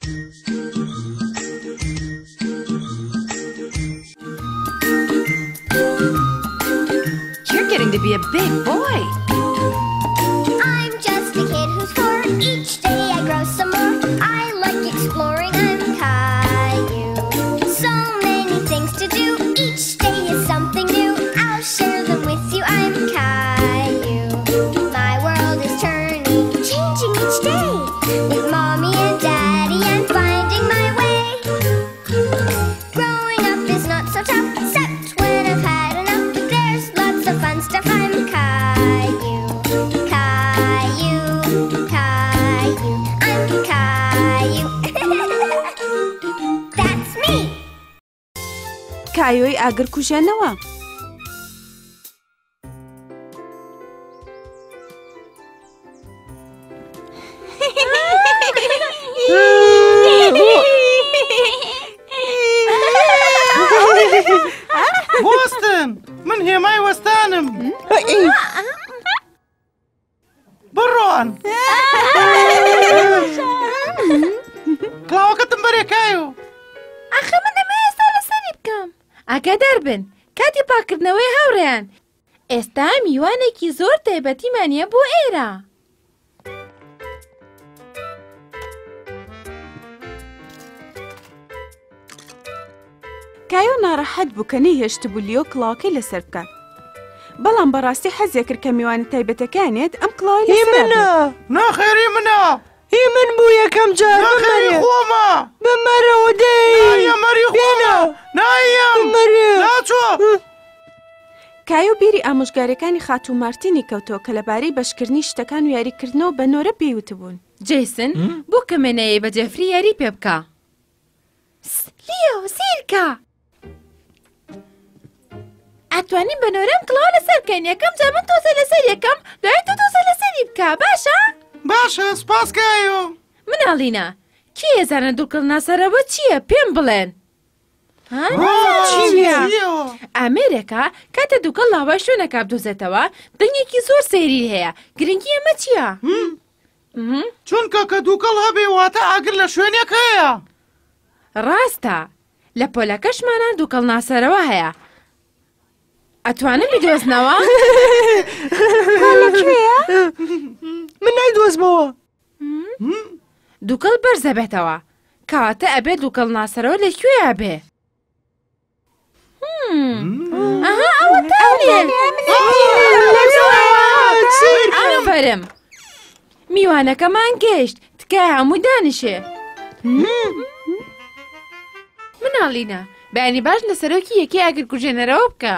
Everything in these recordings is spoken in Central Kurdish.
You're getting to be a big boy. I'm just a kid who's 4. Each day I grow some more. I like exploring. I'm Caillou. So many things to do. Each day is something new. I'll share them with you. I'm Caillou. My world is turning, changing each day. With Mommy and Daddy, I'm finding my way. Growing up is not so tough, except when I've had enough. But there's lots of fun stuff. I'm Caillou. Caillou, Caillou, I'm Caillou. That's me. کایۆی ئاگرکوژێنەوە. وەستن! من هێمای وەستانم! بڕۆن! کڵاوەکەتم بەرێ کایۆ! ئەخە من ئەمە ئێستا لەسەری بکەم. ئاگادار بن کاتی پاکردنەوەی هەوڕێیان. ئێستا میوانێکی زۆر تایبەتیمانیە بۆ ئێرە. کایۆ ناڕەحەت بوو کە نەیهێشت بوو لیۆ کڵاوەکەی لەسەر بکات. بەڵام بەڕاستی حەزێ کرد کە میوانی تایبەتەکانێت ئەم کڵاوەی لەسەر بێت. ناخێری منە! هی من بوو یەکەم جار ناخێری خۆمە! بمەرەوە دەی نایە مەری خۆمە! نایم! ناچۆ! کایۆ بیری ئامۆژگاریەکانی خاتوو مارتینی کەوتەوە کە لەبارەی بەشکردنی شتەکان و یاریکردنەوە بە نۆرە پێیوتبوون. جیسن بۆ کەمێنەیە بە جێفری یاری پێ بکە. لیۆ سیرکە! ئەتوانین بە نۆرەم کڵاو لەسەر بکەین. یەکەم جا من تۆزە لەسەر یەکەم دوای تۆ تۆزە لەسەری بکە باشە؟ باشە سپاس کایۆ! مناڵینە کێ ێزانە دووکڵناسەرەوە چییە پێم بڵێن؟ ئامێرێکە کاتە دووکەڵ لاوای شوێنەکە بدۆزێتەوە دڵنیێکی زۆر سەیری هەیە. گرنگی ئەمە چییە؟ چونکە کە دووکەڵ هەبێ واتە ئاگر لە شوێنێک هەیە. ڕاستە لە پۆلەکەشمانە دووکەڵناسەرەوە هەیە. ئەتوانم بیدۆزنەوە؟ من نایدۆزمەوە. دووکەڵ بەرزە بێتەوە کەواتە ئەبێت دووکەڵناسەرەوە لەکوێیە بێ؟ ئەها ئەوە تانێ! ئافەرم! میوانەکەمان گەیشت تکای هەموو دانیشێ. مناڵینە بەیانی باش لە سەرۆکی یەکەی ئاگرکوژێنەرەوە بکە.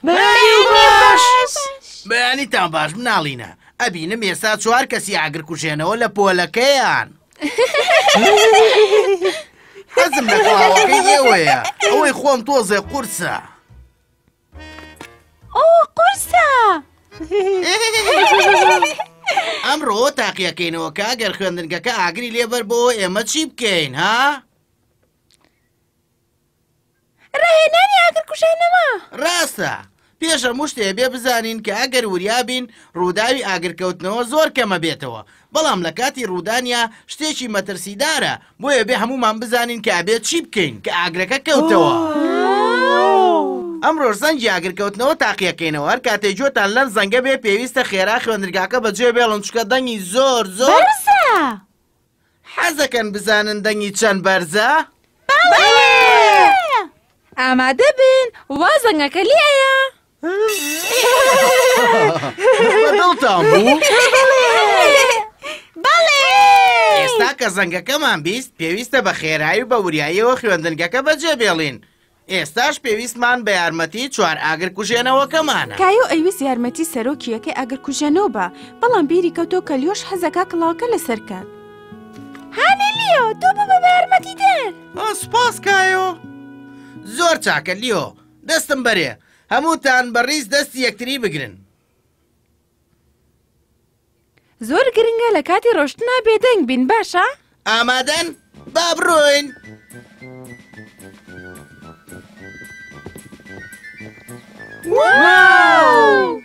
بەیانیتان باش مناڵینە ئەبینم ئێستا 4 کەسی ئاگرکوژێنەوە لە پۆلەکەیان. حەزم لە کڵاوەکەی ئێوەیە ئەوەی خۆم تۆزێ قورسە. ئەوە قورسە! ئەمڕۆ تاقیەکەینەوە کە ئەگەر خوێندنگەکە ئاگری لێبەر بۆ ئێمە چی بکەین ها؟ ڕاهێنانی ئاگرکوژێنەوە! ڕاستە پێش هەموو شتێ بێ بزانین کە ئەگەر وریابین ڕووداوی ئاگرکەوتنەوە زۆر کەمە بێتەوە بەڵام لە کاتی ڕوودانیا شتێکی مەترسیدارە بۆیە بێ هەمومان بزانین کە ئەبێت چی بکەین کە ئاگرەکە کەوتەوە. ئەمڕۆ زەنگی ئاگرکەوتنەوە تاقیەکەینەوە هەر کاتێ جۆتان لەم زەنگە بێ پێویستە خێرا خوێندرگاکە بەجێ بێڵن چکە دەنگی زۆر زۆر حەزەکەن بزانن دەنگی چەند بەرزە؟ ئامادە بن وا زەنگەکە لێیە؟ بەدڵتان بوو؟ ئێستا کە زەنگەکەمان بیست پێویستە بە خێرایی و بە وریاییەوە خوێندنگەکە بەجێ بێڵین. ئێستاش پێویستمان بە یارمەتی 4 ئاگرکوژێنەوەکەمانە. کایۆ ئەویست یارمەتی سەرۆکیەکەی ئاگرکوژێنەوە بە بەڵام بیری کەوتۆ کە لیۆش حەزەکە کڵاوەکە لەسەر کات. هانە لیۆ تۆ ببە بە یارمەتیدەر. سپاس کایۆ! زۆر چاکە لیۆ دەستم بەرێ هەمووتان بەڕیز دەستی یەکتری بگرن. زۆر گرنگە لە کاتی ڕۆشتنا بێدەنگ بین باشە؟ ئامادەن؟ با بڕۆین! واو!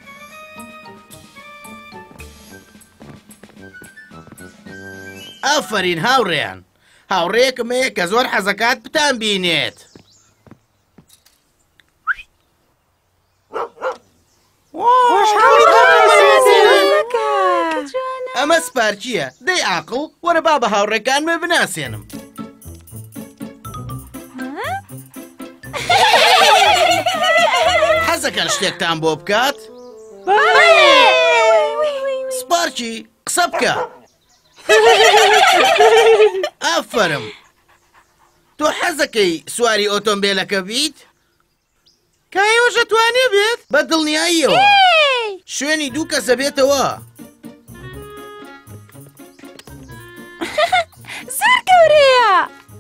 ئافرین هاوڕێیان هاوڕێیەکم هەیە کە زۆر حەزەکات بتان بینێت. ئەمە سپارچیە دەی عاقڵ وەرە با بە هاوڕێکانمە بناسێنم. حەزەکەن شتێکتان بۆ بکات؟ سپارچی قسە بکە. ئافەرم تۆ حەزەکەی سواری ئۆتۆمبیلەکە بیت؟ کایۆژە توانێ بێت بە دڵنیاییەوە شوێنی دوو کەسە بێتەوە. زۆر گەورەیە.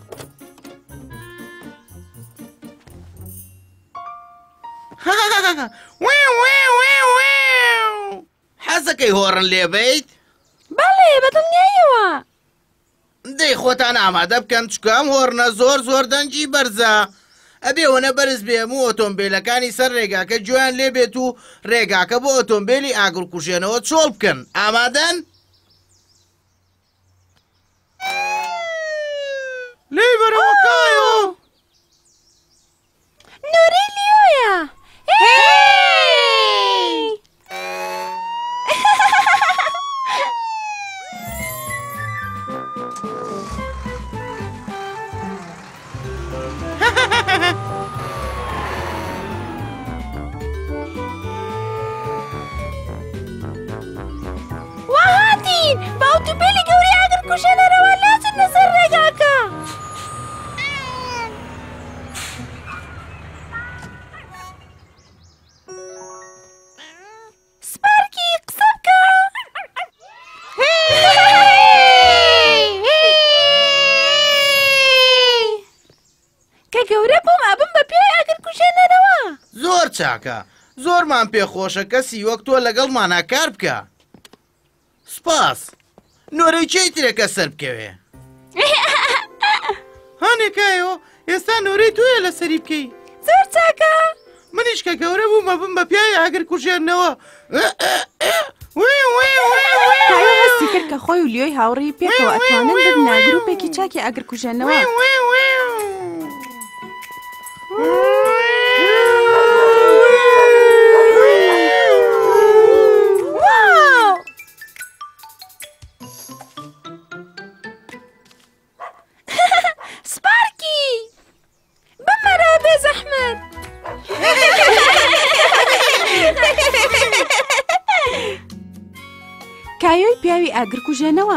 حەزەکەی هۆڕن لێ بیت؟ بەڵێ بە دڵنیاییەوە. دەی خۆتان ئامادە بکەن چکام هۆڕنە زۆر زۆر دەنجی بەرزە. ئەبێوەنە بەرز بێم و ئۆتۆمبیلەکانی سەر ڕێگاکە گوێیان لێ بێت و ڕێگاکە بۆ ئۆتۆمبیلی ئاگرکوژێنەوە چۆڵ بکەن. ئامادەن؟ لێ بەرەوە کایۆ. نۆرەی لیۆیە. وهاتین بە ئۆتۆمبیلی گەورەی ئاگرکوژێنەرەوە ناچنە سەر ڕێگاکە. سپارکی قسە بکە. کە گەورە بووم ئەبم بە پێی ئاگرکوژێنەرەوە. زۆر چاکە زۆرمان پێخۆشە کەسی وەک تۆ لەگەڵمانە کار بکە. سپاس. نۆرەی چی ترێکە سەر بکەوێ؟ هانێ کایۆ ئێستا نۆرەی تویە لە سەری بکەی. زۆر چاکە. منیش کە گەورە بوومە بم بە پیاوی ئاگرکوژێنەوە. کایۆ هەستی کرد کە خۆی و لیۆی هاوڕێی پێکەوە ئەتوانن ببنە گروپێکی چاکی ئاگرکوژێنەوە. سپارکی بمەرە بێ زەحمەت. کایۆی پیاوی ئاگرکوژێنەوە.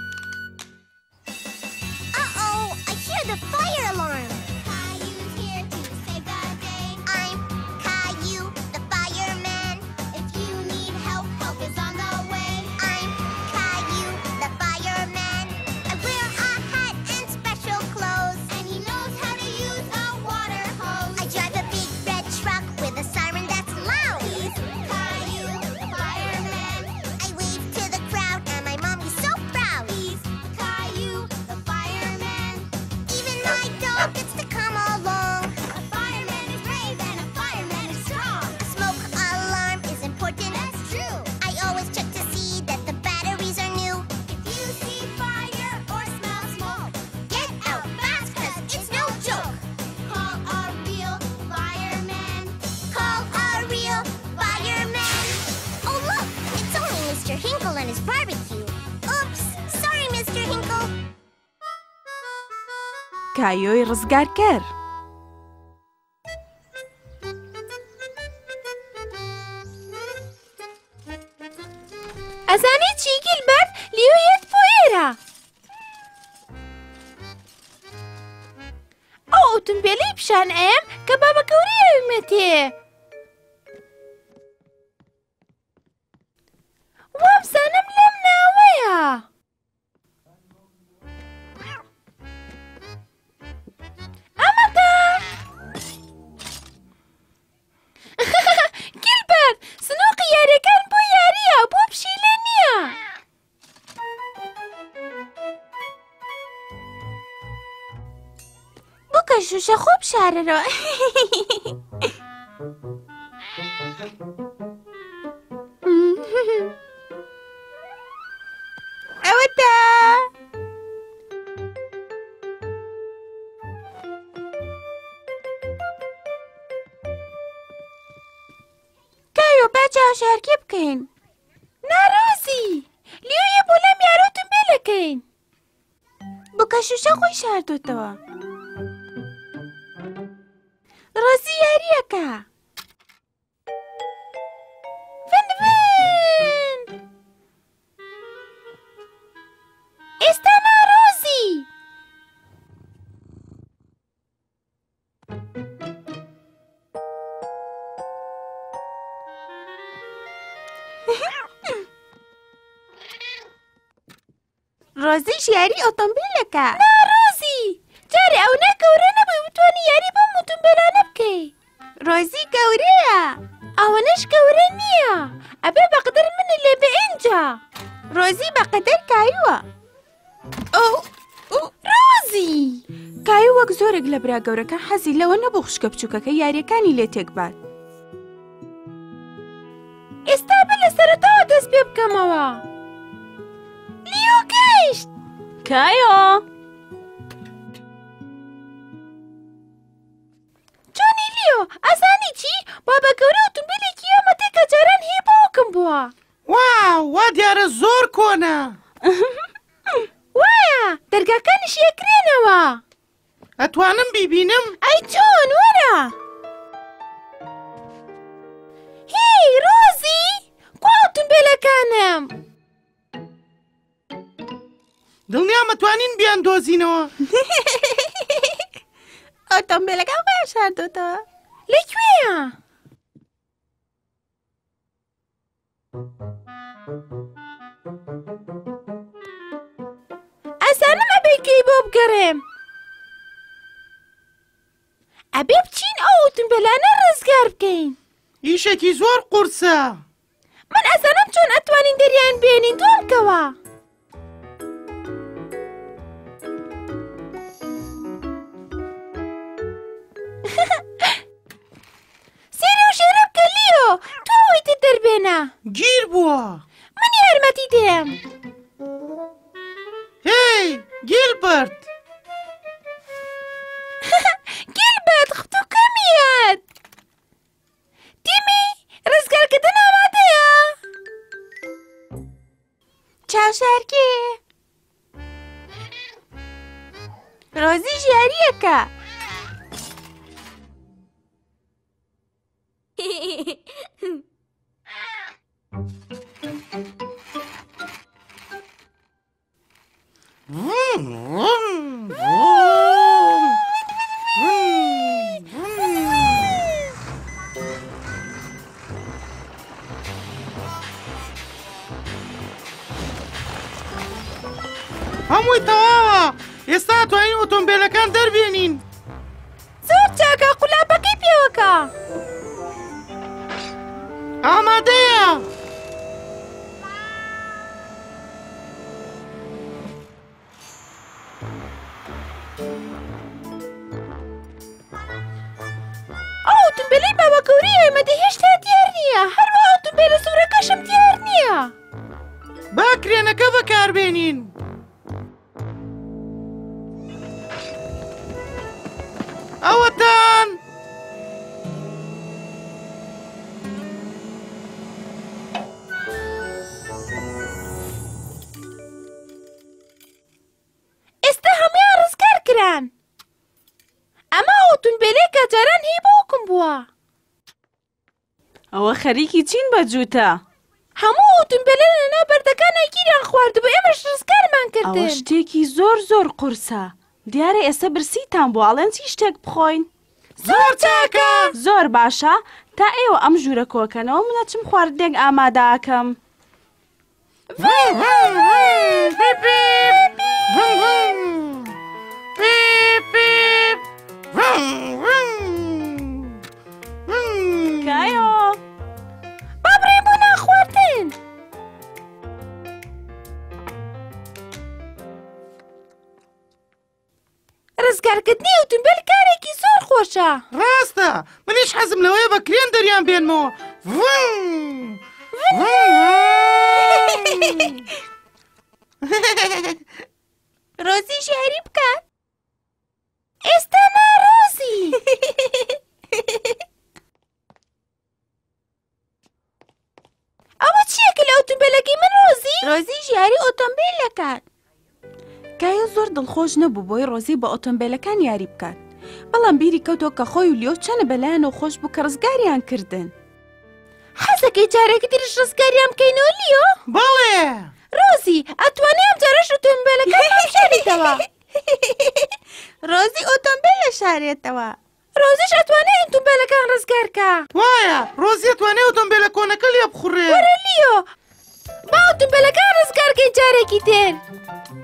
Uh-oh, I hear the fire alarm. Caillou's here to save the day. I'm Caillou, the fireman. If you need help, help is on the way. I'm Caillou, the fireman. I wear a hat and special clothes, and he knows how to use a water hose. I drive a big red truck with a siren that's loud. He's Caillou, the fireman. I wave to the crowd, and my mom is so proud. He's Caillou, the fireman. Even my dog gets to come along. A fireman is brave and a fireman is strong. A smoke alarm is important. That's true. I always check to see that the batteries are new. If you see fire or smell smoke, get out fast 'cause it's no joke. Call a real fireman. Call a real fireman. Oh look, it's only Mr. Hinkle and his barbecue. Oops, sorry Mr. Hinkle. کایۆی ڕزگارکەر. ئەزانێ چی گیلبەرت لیۆیەت بۆ ئێرە. ئەو ئۆتۆمبیلەی پیشان ئەم کە بابە گەورەی ئەویمەتێ. وابزانم لەم ناوەیە. ئەمەتە. گیلبەرت سنووقی یاریەکان بۆ یاریە بۆ پشیلە نییە. بکە شوشە خۆ بشارەرەوە. ئەوەتە. چاوشارکی بکەین. ناڕۆزی لیۆیە بۆ لەم یارۆتم بێلەکەین. بکە شوشە خۆی شاردوتەوە. ڕۆزی یاریەکە. فنفن ئێستا ناڕۆزی ڕۆزیش یاری ئۆتۆمبیلەکە. ناڕۆزی جارێ ئەو نەگەورە نەبووی بتوانی یاری بەم ئۆتۆمبیلانە بکەی. ڕۆزی گەورەیە. ئەوەنەش گەورە نییە ئەبێ بەقدر منی لێ بە ئینجا. ڕۆزی بەقەدەر کایووە. ڕۆزی کایو وەک زۆرێک لە برا گەورەکە حەزی لەوە نەبوو خوشکە بچووکەکە یاریەکانی لێ تێکبات. ئێستا بە لە سەرەتاوە دەست پێ بکەمەوە. لیۆ گەیشت. کایۆ جۆنی لیۆ ئەزانی چی؟ بابە گەورە ئۆتۆمبیلێکی ئەمەدەی جاران هەیە بۆکم بووە. واو وا دیارە زۆر کۆنە. وایە دەرگاکانیش یەکرێنەوە. ئەتوانم بیبینم؟ ئەی جۆن وەرە. هی ڕۆزی کوا ئۆتۆمبیلەکانم. دڵنیام ئەتوانین بیان دۆزینەوە. ئۆتۆمبیلەکە خۆیان شاردوتەوە. لەکوێیە؟ ئەزانم ئەبێکەی بۆ بگەڕێم. ئەبێ بچین ئەو ئۆتۆمبیلانە ڕزگار بکەین. ئیشێکی زۆر قورسە. من ئەزانم چۆن ئەتوانین دەریان بێنین دووەمکەوە. سێرە و ژێرە بکە لیۆ تۆ ئەوەی دەربێنە. گیر بووە. من یارمەتی دێم. هی گیلبەرت. گیلبەرت خوتوکەمیەت. تیمی ڕزگارکردن ئامادەیە. چاوشارکی. ڕۆزیش یاریەکە. هەمووی تەواوە. ئێستا توانین ئۆتۆمبیلەکان دەربێنین. زۆر چاکە قولاپەکەی پێوەکە. ئامادەیە. ئەو ئۆتۆمبیلەی بابە گەورەی ئێمەدە هێشتا دیار نییە. هەروە ئۆتۆمبیلە سوورەکەشم دیار نییە. با کرێنەکە بەکاربێنین. ئەوەتان. ئێستا هەمویان ڕزگار کران. ئەمە ئۆتۆمبیلەی کە جاران هەیە بۆکم بووە. ئەوە خەریکی چین بە جووتە. هەموو ئۆتۆمبیلە لەناو بەردەکانە گیریان خواردبوو ئێمەش ڕزگارمان ئەوە کردن. شتێکی زۆر قورسە. دیارە ئێستا برسیتان بۆ ئاڵێن چی شتێک بخۆین. زۆر چاکە. زۆر باشە تا ئێوە ئەم ژوورە کۆکەنەوە منەچم خواردنێک ئامادەکەم. کایۆ با بڕێن بۆ ناخواردن. ڕزگارکردنی ئۆتۆمبیل کارێکی زۆر خۆشە. ڕاستە. منیش حەزم لەوەیە بە کرێن دەریان بێنمەوە. ڕۆزیش یاری بکات. ئێستا ناڕۆزی. یاری ئۆتۆمبیلەکان. کایە زۆر دڵخۆش نەبوو بۆی ڕۆزی بە ئۆتۆمبیلەکان یاری بکات. بەڵام بیری کەوتەوە کە خۆی و لیۆ چەنە بەلایەنەوە خۆش بوو کە ڕزگاریان کردن. حەزەکەی جارێکی تریش ڕزگاریان بکەینەوە لیۆ؟ بەڵێ ڕۆزی ئەتوانێ ئەم جارەش ئۆتۆمبیلەکان بشارێتەوە. ڕۆزی ئۆتۆمبیل لە شارێتەوە. ڕۆزیش ئەتوانێ ئۆتۆمبیلەکان ڕزگارکە. وایە ڕۆزی توانێ ئۆتۆمبیلە کۆنەکە لێ بخوڕێ. وەرە لیۆ با ئۆتۆمبیلەکان ڕزگارکەی جارێکی تر.